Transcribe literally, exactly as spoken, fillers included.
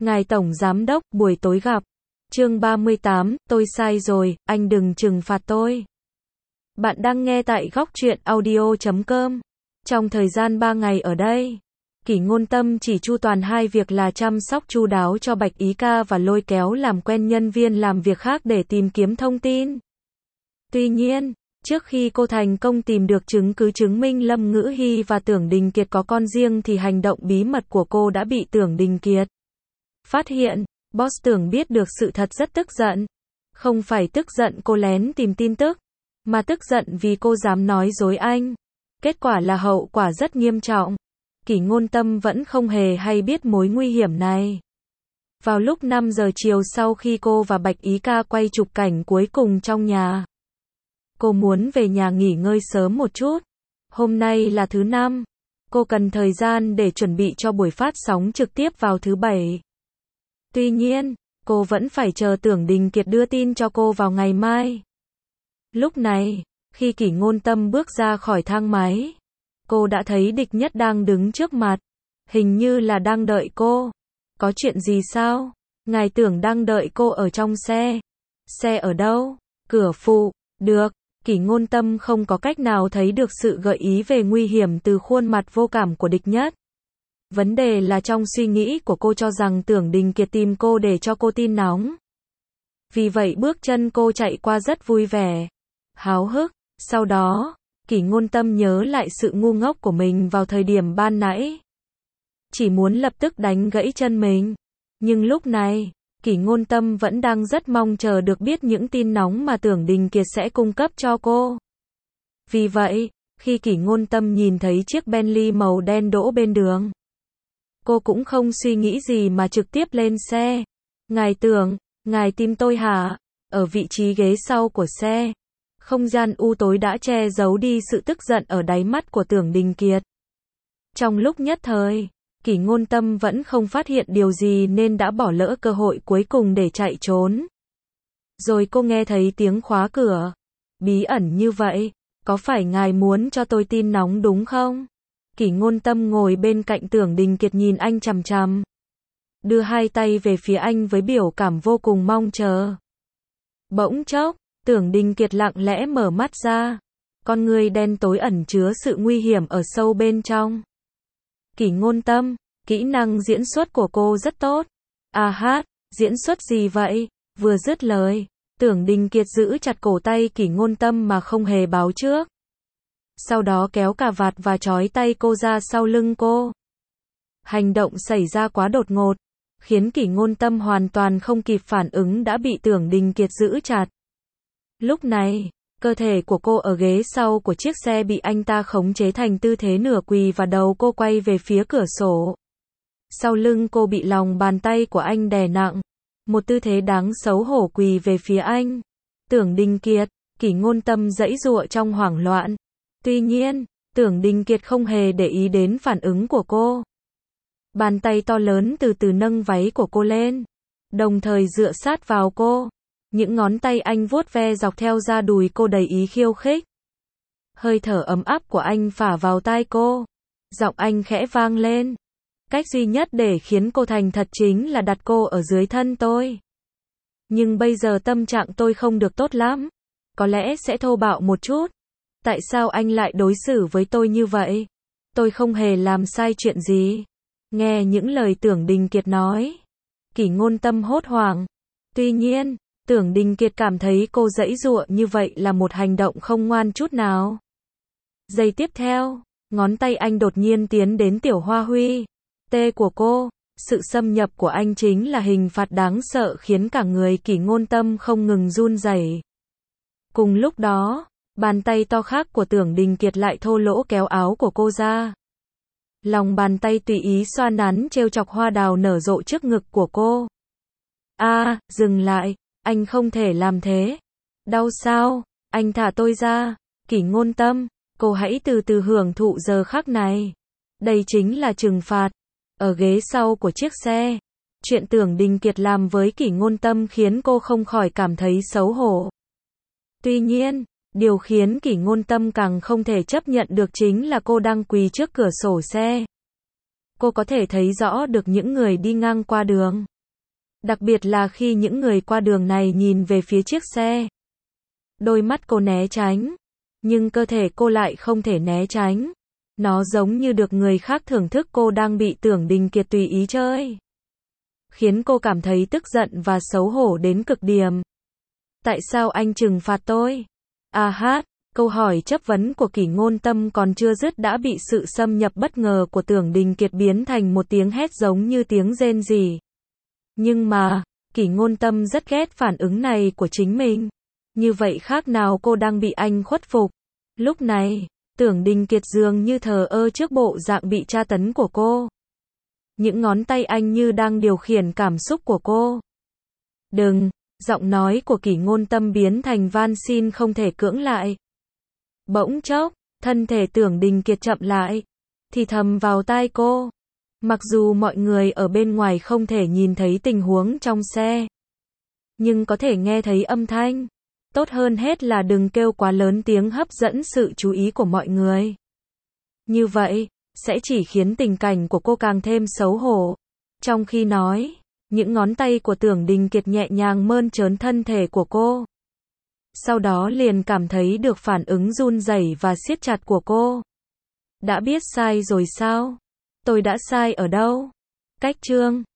Ngài Tổng Giám Đốc, buổi tối gặp. Chương ba mươi tám, tôi sai rồi, anh đừng trừng phạt tôi. Bạn đang nghe tại góc truyện audio chấm com. Trong thời gian ba ngày ở đây, Kỷ Ngôn Tâm chỉ chu toàn hai việc là chăm sóc chu đáo cho Bạch Ý Ca và lôi kéo làm quen nhân viên làm việc khác để tìm kiếm thông tin. Tuy nhiên, trước khi cô thành công tìm được chứng cứ chứng minh Lâm Ngữ Hy và Tưởng Đình Kiệt có con riêng thì hành động bí mật của cô đã bị Tưởng Đình Kiệt phát hiện. Boss Tưởng biết được sự thật rất tức giận. Không phải tức giận cô lén tìm tin tức, mà tức giận vì cô dám nói dối anh. Kết quả là hậu quả rất nghiêm trọng. Kỷ Ngôn Tâm vẫn không hề hay biết mối nguy hiểm này. Vào lúc năm giờ chiều sau khi cô và Bạch Ý Ca quay chụp cảnh cuối cùng trong nhà, cô muốn về nhà nghỉ ngơi sớm một chút. Hôm nay là thứ năm. Cô cần thời gian để chuẩn bị cho buổi phát sóng trực tiếp vào thứ bảy. Tuy nhiên, cô vẫn phải chờ Tưởng Đình Kiệt đưa tin cho cô vào ngày mai. Lúc này, khi Kỷ Ngôn Tâm bước ra khỏi thang máy, cô đã thấy Địch Nhất đang đứng trước mặt. Hình như là đang đợi cô. Có chuyện gì sao? Ngài Tưởng đang đợi cô ở trong xe. Xe ở đâu? Cửa phụ. Được. Kỷ Ngôn Tâm không có cách nào thấy được sự gợi ý về nguy hiểm từ khuôn mặt vô cảm của Địch Nhất. Vấn đề là trong suy nghĩ của cô cho rằng Tưởng Đình Kiệt tìm cô để cho cô tin nóng. Vì vậy bước chân cô chạy qua rất vui vẻ, háo hức. Sau đó, Kỷ Ngôn Tâm nhớ lại sự ngu ngốc của mình vào thời điểm ban nãy. Chỉ muốn lập tức đánh gãy chân mình. Nhưng lúc này, Kỷ Ngôn Tâm vẫn đang rất mong chờ được biết những tin nóng mà Tưởng Đình Kiệt sẽ cung cấp cho cô. Vì vậy, khi Kỷ Ngôn Tâm nhìn thấy chiếc Bentley màu đen đỗ bên đường, cô cũng không suy nghĩ gì mà trực tiếp lên xe. Ngài Tưởng, ngài tìm tôi hả? Ở vị trí ghế sau của xe, không gian u tối đã che giấu đi sự tức giận ở đáy mắt của Tưởng Đình Kiệt. Trong lúc nhất thời, Kỷ Ngôn Tâm vẫn không phát hiện điều gì nên đã bỏ lỡ cơ hội cuối cùng để chạy trốn. Rồi cô nghe thấy tiếng khóa cửa. Bí ẩn như vậy, có phải ngài muốn cho tôi tin nóng đúng không? Kỷ Ngôn Tâm ngồi bên cạnh Tưởng Đình Kiệt nhìn anh chằm chằm, đưa hai tay về phía anh với biểu cảm vô cùng mong chờ. Bỗng chốc, Tưởng Đình Kiệt lặng lẽ mở mắt ra, con người đen tối ẩn chứa sự nguy hiểm ở sâu bên trong. Kỷ Ngôn Tâm, kỹ năng diễn xuất của cô rất tốt. À hát, diễn xuất gì vậy? Vừa dứt lời, Tưởng Đình Kiệt giữ chặt cổ tay Kỷ Ngôn Tâm mà không hề báo trước. Sau đó kéo cà vạt và trói tay cô ra sau lưng cô. Hành động xảy ra quá đột ngột, khiến Kỷ Ngôn Tâm hoàn toàn không kịp phản ứng đã bị Tưởng Đình Kiệt giữ chặt. Lúc này, cơ thể của cô ở ghế sau của chiếc xe bị anh ta khống chế thành tư thế nửa quỳ và đầu cô quay về phía cửa sổ. Sau lưng cô bị lòng bàn tay của anh đè nặng, một tư thế đáng xấu hổ quỳ về phía anh. Tưởng Đình Kiệt, Kỷ Ngôn Tâm giãy giụa trong hoảng loạn. Tuy nhiên, Tưởng Đình Kiệt không hề để ý đến phản ứng của cô. Bàn tay to lớn từ từ nâng váy của cô lên, đồng thời dựa sát vào cô. Những ngón tay anh vuốt ve dọc theo da đùi cô đầy ý khiêu khích. Hơi thở ấm áp của anh phả vào tai cô. Giọng anh khẽ vang lên. Cách duy nhất để khiến cô thành thật chính là đặt cô ở dưới thân tôi. Nhưng bây giờ tâm trạng tôi không được tốt lắm. Có lẽ sẽ thô bạo một chút. Tại sao anh lại đối xử với tôi như vậy? Tôi không hề làm sai chuyện gì. Nghe những lời Tưởng Đình Kiệt nói, Kỷ Ngôn Tâm hốt hoảng. Tuy nhiên, Tưởng Đình Kiệt cảm thấy cô giãy giụa như vậy là một hành động không ngoan chút nào. Giây tiếp theo, ngón tay anh đột nhiên tiến đến tiểu hoa huy tê của cô. Sự xâm nhập của anh chính là hình phạt đáng sợ khiến cả người Kỷ Ngôn Tâm không ngừng run rẩy. Cùng lúc đó, bàn tay to khác của Tưởng Đình Kiệt lại thô lỗ kéo áo của cô ra. Lòng bàn tay tùy ý xoa nắn trêu chọc hoa đào nở rộ trước ngực của cô. A, à, dừng lại, anh không thể làm thế. Đau sao? Anh thả tôi ra. Kỷ Ngôn Tâm, cô hãy từ từ hưởng thụ giờ khắc này. Đây chính là trừng phạt. Ở ghế sau của chiếc xe, chuyện Tưởng Đình Kiệt làm với Kỷ Ngôn Tâm khiến cô không khỏi cảm thấy xấu hổ. Tuy nhiên, điều khiến Kỷ Ngôn Tâm càng không thể chấp nhận được chính là cô đang quỳ trước cửa sổ xe. Cô có thể thấy rõ được những người đi ngang qua đường. Đặc biệt là khi những người qua đường này nhìn về phía chiếc xe. Đôi mắt cô né tránh, nhưng cơ thể cô lại không thể né tránh. Nó giống như được người khác thưởng thức cô đang bị Tưởng Đình Kiệt tùy ý chơi. Khiến cô cảm thấy tức giận và xấu hổ đến cực điểm. Tại sao anh trừng phạt tôi? À hát, câu hỏi chất vấn của Kỷ Ngôn Tâm còn chưa dứt đã bị sự xâm nhập bất ngờ của Tưởng Đình Kiệt biến thành một tiếng hét giống như tiếng rên rỉ. Nhưng mà, Kỷ Ngôn Tâm rất ghét phản ứng này của chính mình. Như vậy khác nào cô đang bị anh khuất phục. Lúc này, Tưởng Đình Kiệt dường như thờ ơ trước bộ dạng bị tra tấn của cô. Những ngón tay anh như đang điều khiển cảm xúc của cô. Đừng, giọng nói của Kỷ Ngôn Tâm biến thành van xin không thể cưỡng lại. Bỗng chốc, thân thể Tưởng Đình Kiệt chậm lại, thì thầm vào tai cô. Mặc dù mọi người ở bên ngoài không thể nhìn thấy tình huống trong xe, nhưng có thể nghe thấy âm thanh. Tốt hơn hết là đừng kêu quá lớn tiếng hấp dẫn sự chú ý của mọi người. Như vậy, sẽ chỉ khiến tình cảnh của cô càng thêm xấu hổ. Trong khi nói, những ngón tay của Tưởng Đình Kiệt nhẹ nhàng mơn trớn thân thể của cô. Sau đó liền cảm thấy được phản ứng run rẩy và siết chặt của cô. Đã biết sai rồi sao? Tôi đã sai ở đâu? Cách chương